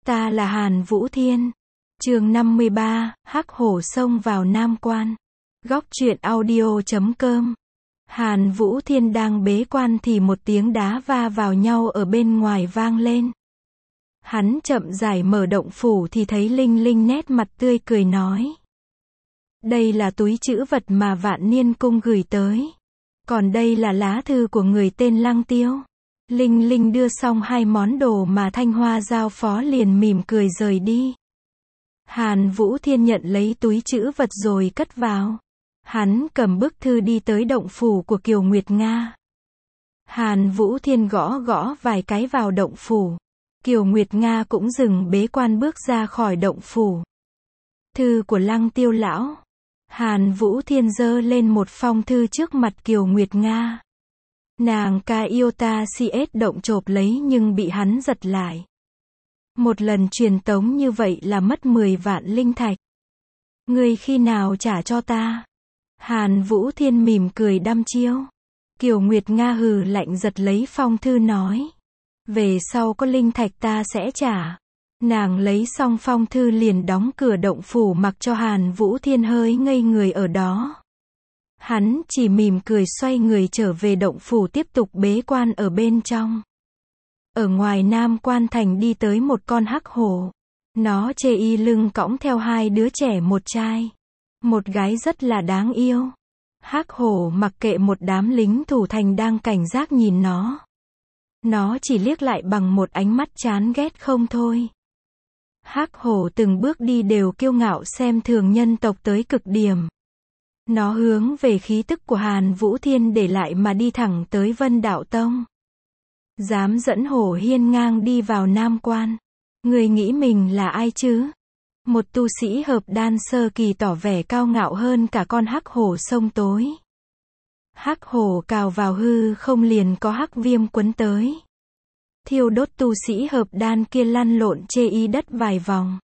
Ta là Hàn Vũ Thiên. Chương 53, Hắc hổ xông vào Nam Quan. Góc truyện audio.com. Hàn Vũ Thiên đang bế quan thì một tiếng đá va vào nhau ở bên ngoài vang lên. Hắn chậm rãi mở động phủ thì thấy Linh Linh nét mặt tươi cười nói. Đây là túi trữ vật mà Vạn Niên Cung gửi tới. Còn đây là lá thư của người tên Lăng Tiêu. Linh Linh đưa xong hai món đồ mà Thanh Hoa giao phó liền mỉm cười rời đi. Hàn Vũ Thiên nhận lấy túi trữ vật rồi cất vào. Hắn cầm bức thư đi tới động phủ của Kiều Nguyệt Nga. Hàn Vũ Thiên gõ gõ vài cái vào động phủ. Kiều Nguyệt Nga cũng dừng bế quan bước ra khỏi động phủ. Thư của Lăng Tiêu lão. Hàn Vũ Thiên giơ lên một phong thư trước mặt Kiều Nguyệt Nga. Nàng ca yêu ta CS động chộp lấy nhưng bị hắn giật lại. Một lần truyền tống như vậy là mất 10 vạn linh thạch. Ngươi khi nào trả cho ta? Hàn Vũ Thiên mỉm cười đăm chiêu. Kiều Nguyệt Nga hừ lạnh giật lấy phong thư nói. Về sau có linh thạch ta sẽ trả. Nàng lấy xong phong thư liền đóng cửa động phủ mặc cho Hàn Vũ Thiên hơi ngây người ở đó. Hắn chỉ mỉm cười xoay người trở về động phủ tiếp tục bế quan ở bên trong. Ở ngoài Nam Quan Thành đi tới một con hắc hổ. Nó chê y lưng cõng theo hai đứa trẻ một trai. Một gái rất là đáng yêu. Hắc hổ mặc kệ một đám lính thủ thành đang cảnh giác nhìn nó. Nó chỉ liếc lại bằng một ánh mắt chán ghét không thôi. Hắc hổ từng bước đi đều kiêu ngạo xem thường nhân tộc tới cực điểm. Nó hướng về khí tức của Hàn Vũ Thiên để lại mà đi thẳng tới Vân Đạo Tông. Dám dẫn hổ hiên ngang đi vào Nam Quan. Người nghĩ mình là ai chứ? Một tu sĩ hợp đan sơ kỳ tỏ vẻ cao ngạo hơn cả con hắc hổ sông tối. Hắc hổ cào vào hư không liền có hắc viêm quấn tới. Thiêu đốt tu sĩ hợp đan kia lăn lộn chê y đất vài vòng.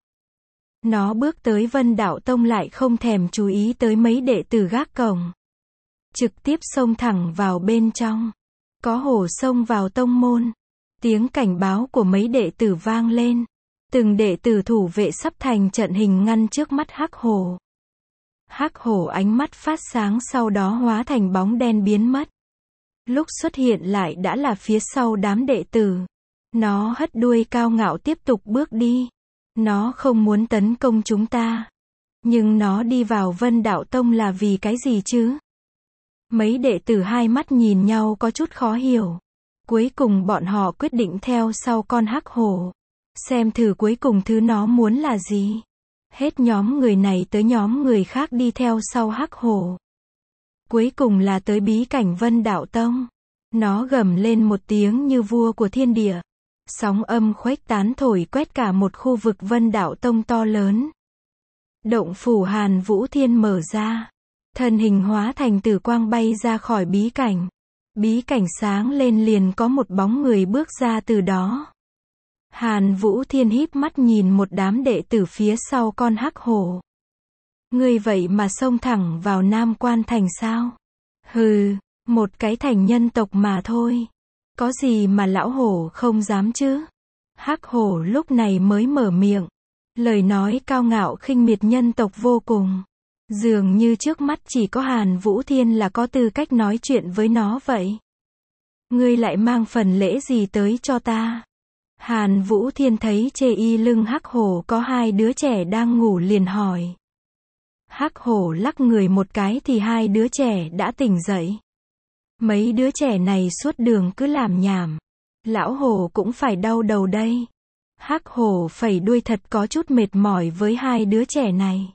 Nó bước tới Vân Đạo Tông lại không thèm chú ý tới mấy đệ tử gác cổng. Trực tiếp xông thẳng vào bên trong. Có hổ xông vào tông môn. Tiếng cảnh báo của mấy đệ tử vang lên. Từng đệ tử thủ vệ sắp thành trận hình ngăn trước mắt hắc hổ. Hắc hổ ánh mắt phát sáng sau đó hóa thành bóng đen biến mất. Lúc xuất hiện lại đã là phía sau đám đệ tử. Nó hất đuôi cao ngạo tiếp tục bước đi. Nó không muốn tấn công chúng ta. Nhưng nó đi vào Vân Đạo Tông là vì cái gì chứ? Mấy đệ tử hai mắt nhìn nhau có chút khó hiểu. Cuối cùng bọn họ quyết định theo sau con hắc hổ. Xem thử cuối cùng thứ nó muốn là gì. Hết nhóm người này tới nhóm người khác đi theo sau hắc hổ. Cuối cùng là tới bí cảnh Vân Đạo Tông. Nó gầm lên một tiếng như vua của thiên địa. Sóng âm khuếch tán thổi quét cả một khu vực Vân Đạo Tông to lớn. Động phủ Hàn Vũ Thiên mở ra. Thân hình hóa thành tử quang bay ra khỏi bí cảnh. Bí cảnh sáng lên liền có một bóng người bước ra từ đó. Hàn Vũ Thiên híp mắt nhìn một đám đệ tử phía sau con hắc hổ. Ngươi vậy mà xông thẳng vào Nam Quan Thành sao? Hừ, một cái thành nhân tộc mà thôi. Có gì mà lão hổ không dám chứ? Hắc hổ lúc này mới mở miệng. Lời nói cao ngạo khinh miệt nhân tộc vô cùng. Dường như trước mắt chỉ có Hàn Vũ Thiên là có tư cách nói chuyện với nó vậy. Ngươi lại mang phần lễ gì tới cho ta? Hàn Vũ Thiên thấy chê y lưng hắc hổ có hai đứa trẻ đang ngủ liền hỏi. Hắc hổ lắc người một cái thì hai đứa trẻ đã tỉnh dậy. Mấy đứa trẻ này suốt đường cứ làm nhảm. Lão hổ cũng phải đau đầu đây. Hắc hổ phẩy đuôi thật có chút mệt mỏi với hai đứa trẻ này.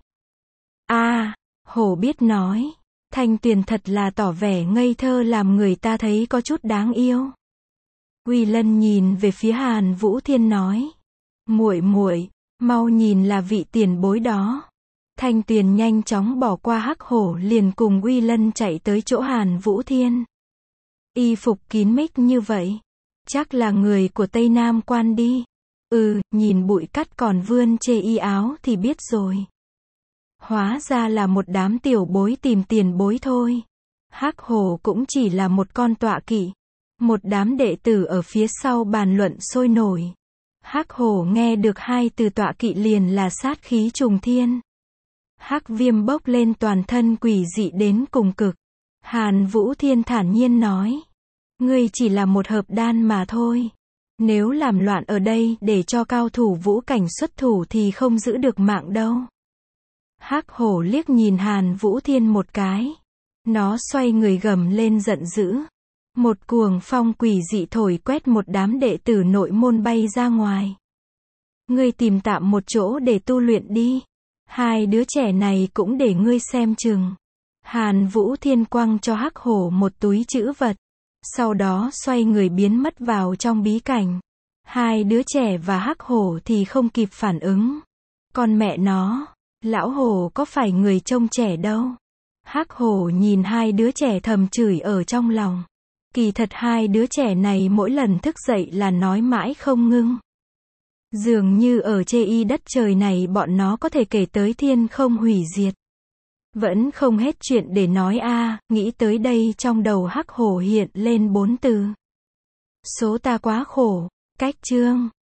Hổ biết nói. Thanh Tuyền thật là tỏ vẻ ngây thơ làm người ta thấy có chút đáng yêu. Uy Lân nhìn về phía Hàn Vũ Thiên nói. Muội muội, mau nhìn là vị tiền bối đó. Thanh Tuyền nhanh chóng bỏ qua hắc hổ liền cùng Uy Lân chạy tới chỗ Hàn Vũ Thiên. Y phục kín mít như vậy. Chắc là người của Tây Nam Quan đi. Nhìn bụi cắt còn vươn chê y áo thì biết rồi. Hóa ra là một đám tiểu bối tìm tiền bối thôi. Hắc hổ cũng chỉ là một con tọa kỵ. Một đám đệ tử ở phía sau bàn luận sôi nổi. Hắc hổ nghe được hai từ tọa kỵ liền là sát khí trùng thiên. Hắc viêm bốc lên toàn thân quỷ dị đến cùng cực. Hàn Vũ Thiên thản nhiên nói. Ngươi chỉ là một hợp đan mà thôi. Nếu làm loạn ở đây để cho cao thủ vũ cảnh xuất thủ thì không giữ được mạng đâu. Hắc hổ liếc nhìn Hàn Vũ Thiên một cái. Nó xoay người gầm lên giận dữ. Một cuồng phong quỷ dị thổi quét một đám đệ tử nội môn bay ra ngoài. Ngươi tìm tạm một chỗ để tu luyện đi. Hai đứa trẻ này cũng để ngươi xem chừng. Hàn Vũ Thiên quăng cho Hắc hổ một túi trữ vật. Sau đó xoay người biến mất vào trong bí cảnh. Hai đứa trẻ và Hắc hổ thì không kịp phản ứng. Con mẹ nó, lão hổ có phải người trông trẻ đâu. Hắc hổ nhìn hai đứa trẻ thầm chửi ở trong lòng. Kỳ thật hai đứa trẻ này mỗi lần thức dậy là nói mãi không ngưng. Dường như ở trên đất trời này bọn nó có thể kể tới thiên không hủy diệt. Vẫn không hết chuyện để nói a. Nghĩ tới đây trong đầu Hắc hổ hiện lên 4 từ. Số ta quá khổ. Cách chương